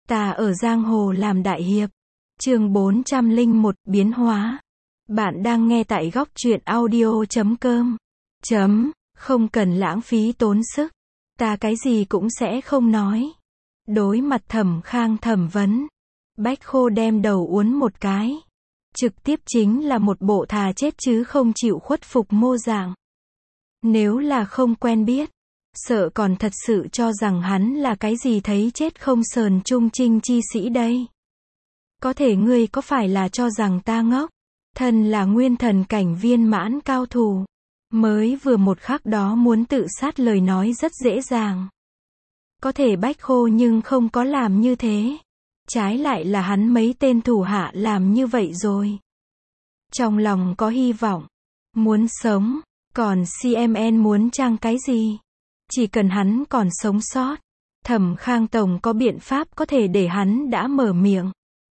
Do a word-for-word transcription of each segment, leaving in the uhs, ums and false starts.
Ta ở giang hồ làm đại hiệp. Chương bốn trăm lẻ một, biến hóa. Bạn đang nghe tại góc truyện audio chấm com. Chấm, không cần lãng phí tốn sức. Ta cái gì cũng sẽ không nói. Đối mặt Thẩm Khang thẩm vấn, Bách Khô đem đầu uốn một cái. Trực tiếp chính là một bộ thà chết chứ không chịu khuất phục mô dạng. Nếu là không quen biết, sợ còn thật sự cho rằng hắn là cái gì thấy chết không sờn trung trinh chi sĩ đây. Có thể ngươi có phải là cho rằng ta ngốc? Thân là nguyên thần cảnh viên mãn cao thủ, mới vừa một khắc đó muốn tự sát lời nói rất dễ dàng. Có thể Bách Khô nhưng không có làm như thế. Trái lại là hắn mấy tên thủ hạ làm như vậy rồi. Trong lòng có hy vọng, muốn sống, còn xê em en muốn trang cái gì? Chỉ cần hắn còn sống sót, Thẩm Khang Tổng có biện pháp có thể để hắn đã mở miệng.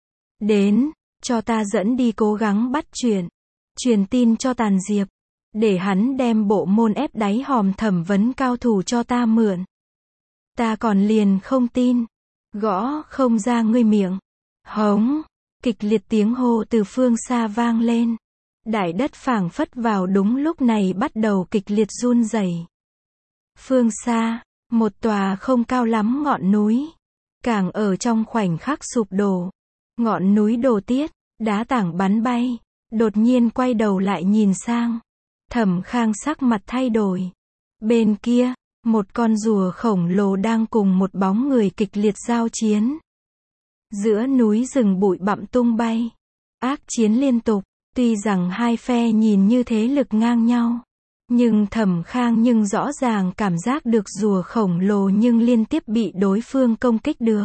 Đến, cho ta dẫn đi cố gắng bắt chuyện, truyền tin cho Tàn Diệp, để hắn đem bộ môn ép đáy hòm thẩm vấn cao thủ cho ta mượn. Ta còn liền không tin, gõ không ra ngươi miệng. Hống, kịch liệt tiếng hô từ phương xa vang lên. Đại đất phảng phất vào đúng lúc này bắt đầu kịch liệt run rẩy. Phương xa, một tòa không cao lắm ngọn núi, càng ở trong khoảnh khắc sụp đổ. Ngọn núi đổ tiết, đá tảng bắn bay, đột nhiên quay đầu lại nhìn sang. Thẩm Khang sắc mặt thay đổi. Bên kia, một con rùa khổng lồ đang cùng một bóng người kịch liệt giao chiến. Giữa núi rừng bụi bặm tung bay, ác chiến liên tục. Tuy rằng hai phe nhìn như thế lực ngang nhau, nhưng Thẩm Khang nhưng rõ ràng cảm giác được rùa khổng lồ nhưng liên tiếp bị đối phương công kích được.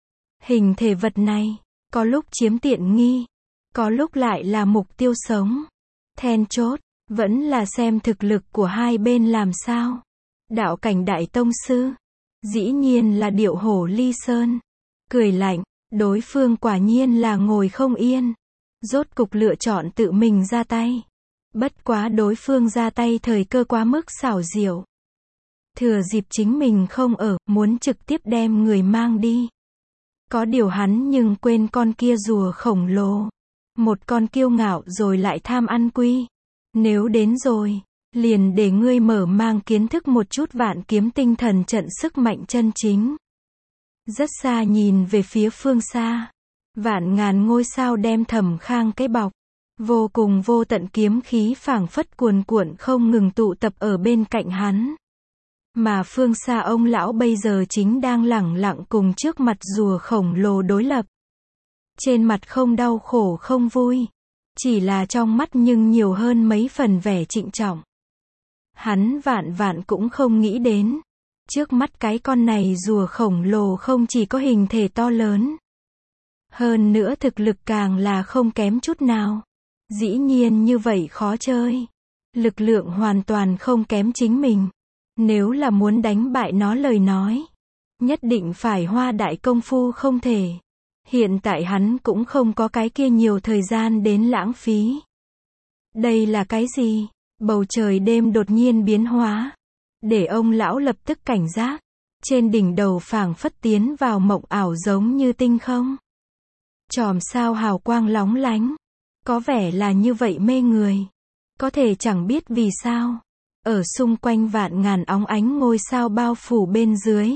Hình thể vật này, có lúc chiếm tiện nghi, có lúc lại là mục tiêu sống. Then chốt, vẫn là xem thực lực của hai bên làm sao. Đạo cảnh đại tông sư, dĩ nhiên là điệu hổ ly sơn. Cười lạnh, đối phương quả nhiên là ngồi không yên. Rốt cục lựa chọn tự mình ra tay. Bất quá đối phương ra tay thời cơ quá mức xảo diệu. Thừa dịp chính mình không ở, muốn trực tiếp đem người mang đi. Có điều hắn nhưng quên con kia rùa khổng lồ. Một con kiêu ngạo rồi lại tham ăn quy. Nếu đến rồi, liền để ngươi mở mang kiến thức một chút vạn kiếm tinh thần trận sức mạnh chân chính. Rất xa nhìn về phía phương xa. Vạn ngàn ngôi sao đem Thẩm Khang cái bọc. Vô cùng vô tận kiếm khí phảng phất cuồn cuộn không ngừng tụ tập ở bên cạnh hắn. Mà phương xa ông lão bây giờ chính đang lẳng lặng cùng trước mặt rùa khổng lồ đối lập. Trên mặt không đau khổ không vui. Chỉ là trong mắt nhưng nhiều hơn mấy phần vẻ trịnh trọng. Hắn vạn vạn cũng không nghĩ đến. Trước mắt cái con này rùa khổng lồ không chỉ có hình thể to lớn. Hơn nữa thực lực càng là không kém chút nào. Dĩ nhiên như vậy khó chơi. Lực lượng hoàn toàn không kém chính mình. Nếu là muốn đánh bại nó lời nói, nhất định phải hoa đại công phu không thể. Hiện tại hắn cũng không có cái kia nhiều thời gian đến lãng phí. Đây là cái gì? Bầu trời đêm đột nhiên biến hóa. Để ông lão lập tức cảnh giác. Trên đỉnh đầu phảng phất tiến vào mộng ảo giống như tinh không. Chòm sao hào quang lóng lánh. Có vẻ là như vậy mê người. Có thể chẳng biết vì sao. Ở xung quanh vạn ngàn óng ánh ngôi sao bao phủ bên dưới.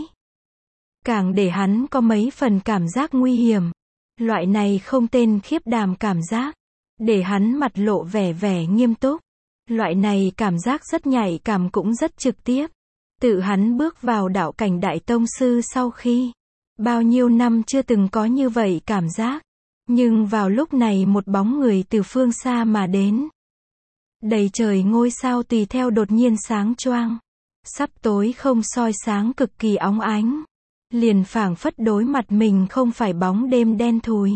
Càng để hắn có mấy phần cảm giác nguy hiểm. Loại này không tên khiếp đảm cảm giác. Để hắn mặt lộ vẻ vẻ nghiêm túc. Loại này cảm giác rất nhạy cảm cũng rất trực tiếp. Tự hắn bước vào đạo cảnh đại tông sư sau khi. Bao nhiêu năm chưa từng có như vậy cảm giác. Nhưng vào lúc này một bóng người từ phương xa mà đến. Đầy trời ngôi sao tùy theo đột nhiên sáng choang. Sắp tối không soi sáng cực kỳ óng ánh. Liền phảng phất đối mặt mình không phải bóng đêm đen thùi.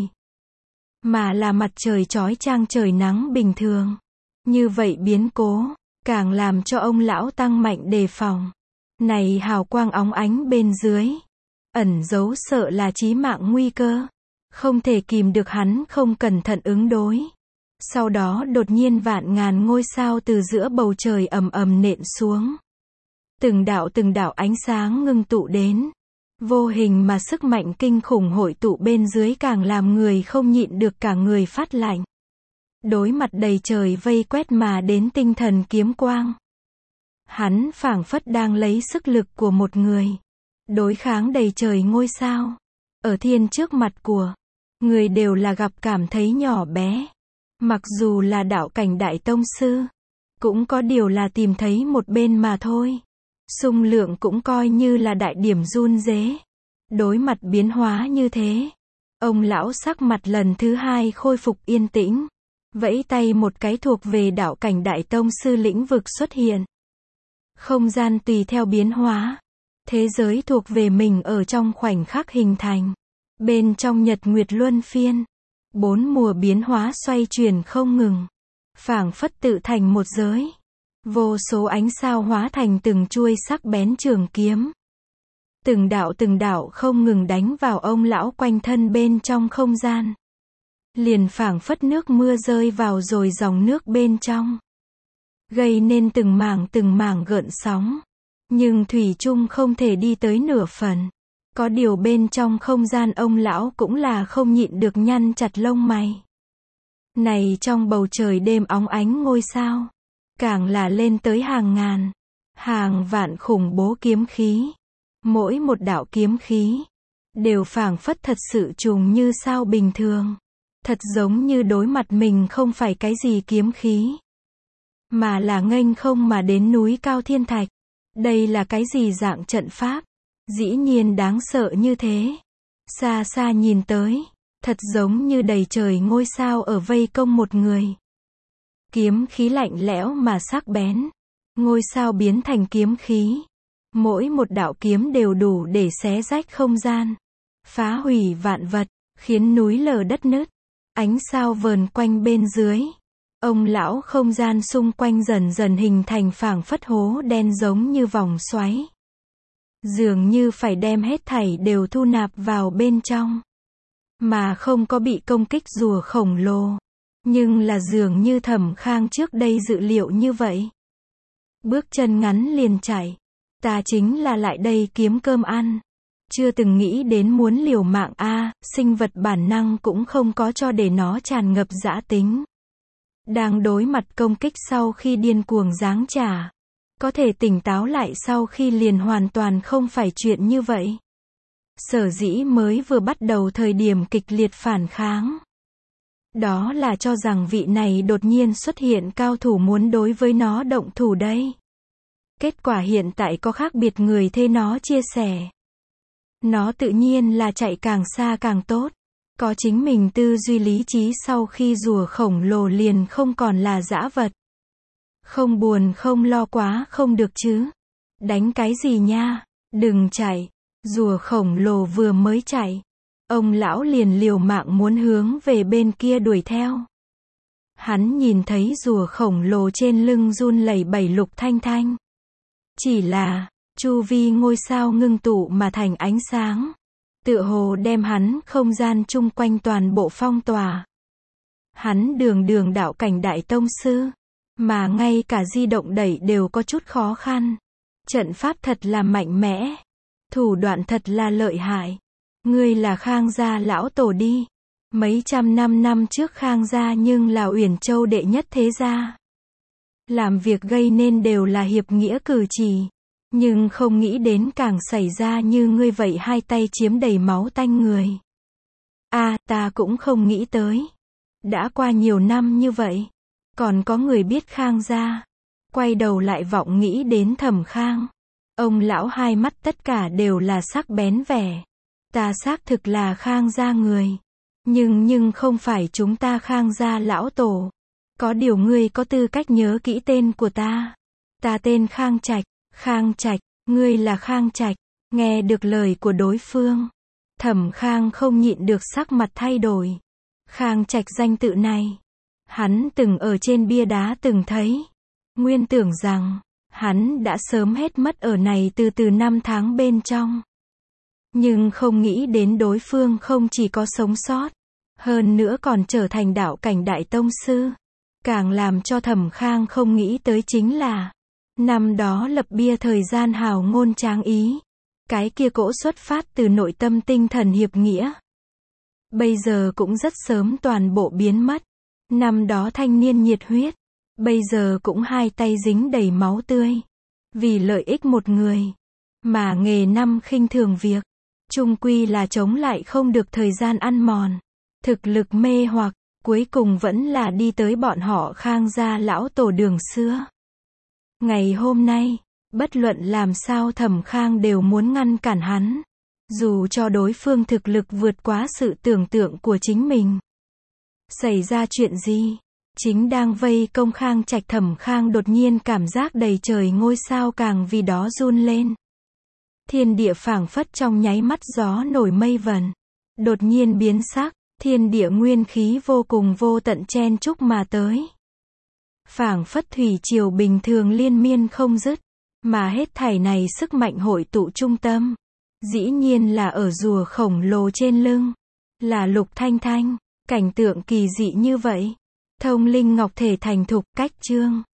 Mà là mặt trời chói chang trời nắng bình thường. Như vậy biến cố, càng làm cho ông lão tăng mạnh đề phòng. Này hào quang óng ánh bên dưới. Ẩn giấu sợ là chí mạng nguy cơ. Không thể kìm được hắn không cẩn thận ứng đối. Sau đó đột nhiên vạn ngàn ngôi sao từ giữa bầu trời ầm ầm nện xuống. Từng đạo từng đạo ánh sáng ngưng tụ đến. Vô hình mà sức mạnh kinh khủng hội tụ bên dưới càng làm người không nhịn được cả người phát lạnh. Đối mặt đầy trời vây quét mà đến tinh thần kiếm quang. Hắn phảng phất đang lấy sức lực của một người. Đối kháng đầy trời ngôi sao. Ở thiên trước mặt của người đều là gặp cảm thấy nhỏ bé. Mặc dù là đạo cảnh đại tông sư. Cũng có điều là tìm thấy một bên mà thôi. Xung lượng cũng coi như là đại điểm run rế. Đối mặt biến hóa như thế. Ông lão sắc mặt lần thứ hai khôi phục yên tĩnh. Vẫy tay một cái thuộc về đạo cảnh đại tông sư lĩnh vực xuất hiện. Không gian tùy theo biến hóa. Thế giới thuộc về mình ở trong khoảnh khắc hình thành. Bên trong nhật nguyệt luân phiên. Bốn mùa biến hóa xoay chuyển không ngừng. Phảng phất tự thành một giới. Vô số ánh sao hóa thành từng chuôi sắc bén trường kiếm. Từng đạo từng đạo không ngừng đánh vào ông lão quanh thân bên trong không gian. Liền phảng phất nước mưa rơi vào rồi dòng nước bên trong. Gây nên từng mảng từng mảng gợn sóng. Nhưng thủy chung không thể đi tới nửa phần. Có điều bên trong không gian ông lão cũng là không nhịn được nhăn chặt lông mày. Này trong bầu trời đêm óng ánh ngôi sao. Càng là lên tới hàng ngàn. Hàng vạn khủng bố kiếm khí. Mỗi một đạo kiếm khí. Đều phảng phất thật sự trùng như sao bình thường. Thật giống như đối mặt mình không phải cái gì kiếm khí. Mà là nghênh không mà đến núi cao thiên thạch. Đây là cái gì dạng trận pháp? Dĩ nhiên đáng sợ như thế. Xa xa nhìn tới. Thật giống như đầy trời ngôi sao ở vây công một người. Kiếm khí lạnh lẽo mà sắc bén. Ngôi sao biến thành kiếm khí. Mỗi một đạo kiếm đều đủ để xé rách không gian. Phá hủy vạn vật. Khiến núi lở đất nứt. Ánh sao vờn quanh bên dưới. Ông lão không gian xung quanh dần dần hình thành phảng phất hố đen giống như vòng xoáy. Dường như phải đem hết thảy đều thu nạp vào bên trong. Mà không có bị công kích rùa khổng lồ. Nhưng là dường như Thẩm Khang trước đây dự liệu như vậy. Bước chân ngắn liền chạy. Ta chính là lại đây kiếm cơm ăn. Chưa từng nghĩ đến muốn liều mạng a, sinh vật bản năng cũng không có cho để nó tràn ngập dã tính. Đang đối mặt công kích sau khi điên cuồng giáng trả. Có thể tỉnh táo lại sau khi liền hoàn toàn không phải chuyện như vậy. Sở dĩ mới vừa bắt đầu thời điểm kịch liệt phản kháng. Đó là cho rằng vị này đột nhiên xuất hiện cao thủ muốn đối với nó động thủ đây. Kết quả hiện tại có khác biệt người thế nó chia sẻ. Nó tự nhiên là chạy càng xa càng tốt. Có chính mình tư duy lý trí sau khi rùa khổng lồ liền không còn là dã vật. Không buồn không lo quá không được chứ. Đánh cái gì nha, đừng chạy. Rùa khổng lồ vừa mới chạy. Ông lão liền liều mạng muốn hướng về bên kia đuổi theo. Hắn nhìn thấy rùa khổng lồ trên lưng run lẩy bẩy Lục Thanh Thanh. Chỉ là, chu vi ngôi sao ngưng tụ mà thành ánh sáng. Tựa hồ đem hắn không gian chung quanh toàn bộ phong tỏa. Hắn đường đường đạo cảnh đại tông sư. Mà ngay cả di động đẩy đều có chút khó khăn. Trận pháp thật là mạnh mẽ. Thủ đoạn thật là lợi hại. Ngươi là Khang gia lão tổ đi. Mấy trăm năm năm trước Khang gia nhưng là Uyển Châu đệ nhất thế gia. Làm việc gây nên đều là hiệp nghĩa cử chỉ. Nhưng không nghĩ đến càng xảy ra như ngươi vậy hai tay chiếm đầy máu tanh người. A, à, ta cũng không nghĩ tới. Đã qua nhiều năm như vậy. Còn có người biết Khang gia. Quay đầu lại vọng nghĩ đến Thẩm Khang. Ông lão hai mắt tất cả đều là sắc bén vẻ. Ta xác thực là Khang gia người. Nhưng nhưng không phải chúng ta Khang gia lão tổ. Có điều ngươi có tư cách nhớ kỹ tên của ta. Ta tên Khang Trạch. Khang Trạch, ngươi là Khang Trạch. Nghe được lời của đối phương. Thẩm Khang không nhịn được sắc mặt thay đổi. Khang Trạch danh tự này. Hắn từng ở trên bia đá từng thấy. Nguyên tưởng rằng, hắn đã sớm hết mất ở này từ từ năm tháng bên trong. Nhưng không nghĩ đến đối phương không chỉ có sống sót. Hơn nữa còn trở thành đạo cảnh đại tông sư. Càng làm cho Thẩm Khang không nghĩ tới chính là. Năm đó lập bia thời gian hào ngôn tráng ý. Cái kia cỗ xuất phát từ nội tâm tinh thần hiệp nghĩa. Bây giờ cũng rất sớm toàn bộ biến mất. Năm đó thanh niên nhiệt huyết. Bây giờ cũng hai tay dính đầy máu tươi. Vì lợi ích một người. Mà nghề năm khinh thường việc. Chung quy là chống lại không được thời gian ăn mòn. Thực lực mê hoặc. Cuối cùng vẫn là đi tới bọn họ Khang gia lão tổ đường xưa. Ngày hôm nay, bất luận làm sao Thẩm Khang đều muốn ngăn cản hắn. Dù cho đối phương thực lực vượt quá sự tưởng tượng của chính mình. Xảy ra chuyện gì? Chính đang vây công Khang Trạch Thẩm Khang đột nhiên cảm giác đầy trời ngôi sao càng vì đó run lên. Thiên địa phảng phất trong nháy mắt gió nổi mây vần. Đột nhiên biến sắc, thiên địa nguyên khí vô cùng vô tận chen chúc mà tới. Phảng phất thủy triều bình thường liên miên không dứt. Mà hết thảy này sức mạnh hội tụ trung tâm. Dĩ nhiên là ở rùa khổng lồ trên lưng. Là Lục Thanh Thanh. Cảnh tượng kỳ dị như vậy. Thông linh ngọc thể thành thục, cách chương.